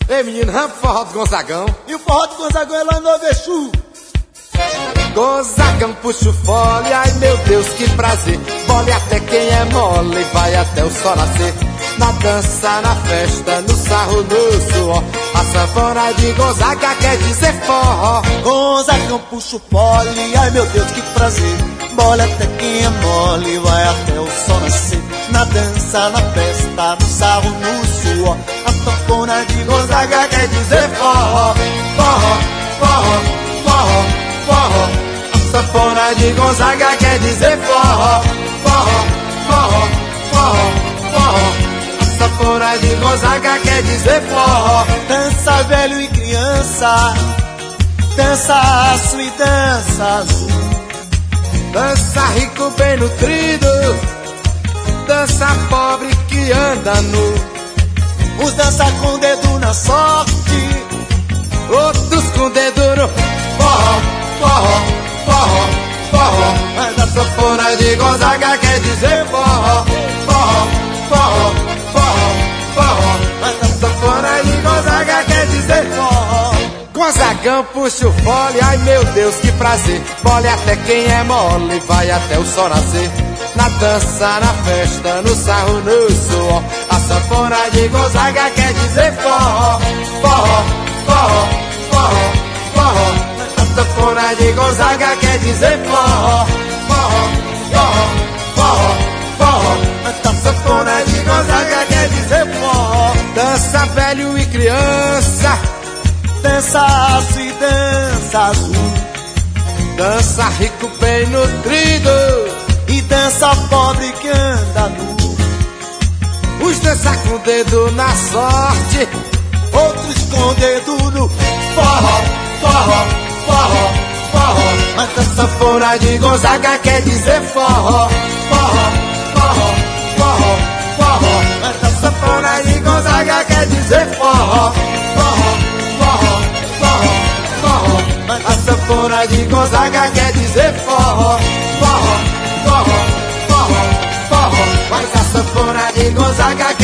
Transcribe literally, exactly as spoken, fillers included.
Ei, menino, vamos pro forró do Gonzagão. E o forró do Gonzagão é lá no Avechu. Gonzagão puxa o fole, ai meu Deus, que prazer. Bole até quem é mole, vai até o sol nascer. Na dança, na festa, no sarro, no suor. A sanfona de Gonzaga quer dizer forró. Gonzagão puxa o fole, ai meu Deus, que prazer. Bole até quem é mole, vai até o sol nascer. Na dança, na festa, no sarro, no suor. A sanfona de Gonzaga quer dizer forró. Forró, forró, forró, forró. A sanfona de Gonzaga quer dizer forró. Forró, forró, forró, forró. A sanfona de Gonzaga quer dizer forró. Dança velho e criança, dança aço e dança azul. Dança rico bem nutrido, dança pobre que anda nu. Uns dança com o dedo na sorte, outros com o dedo no forró, forró, forró, forró. Mas a sanfona de Gonzaga quer dizer forró, forró, forró, forró, forró. Mas a sanfona de Gonzaga quer dizer forró. Gonzagão puxa o fole, ai meu Deus, que prazer. Bole até quem é mole, vai até o sol nascer. Na dança, na festa, no sarro, no suor. A sanfona de Gonzaga quer dizer forró, forró, forró, forró, forró. A sanfona de Gonzaga quer dizer forró, forró, forró, forró, forró. A sanfona de Gonzaga quer dizer forró. Dança velho e criança, dança aço e dança azul. Dança rico bem nutrido e dança pobre que anda nu. Uns dança com o dedo na sorte, outros com o dedo no forró, forró, forró, forró. Mas a sanfona de Gonzaga quer dizer forró, forró, forró, forró, forró. Mas a sanfona de Gonzaga quer dizer forró, forró, forró, forró, forró. Mas a sanfona de Gonzaga quer dizer forró, forró, forró, forró, forró. Mas a sanfona de Gonzaga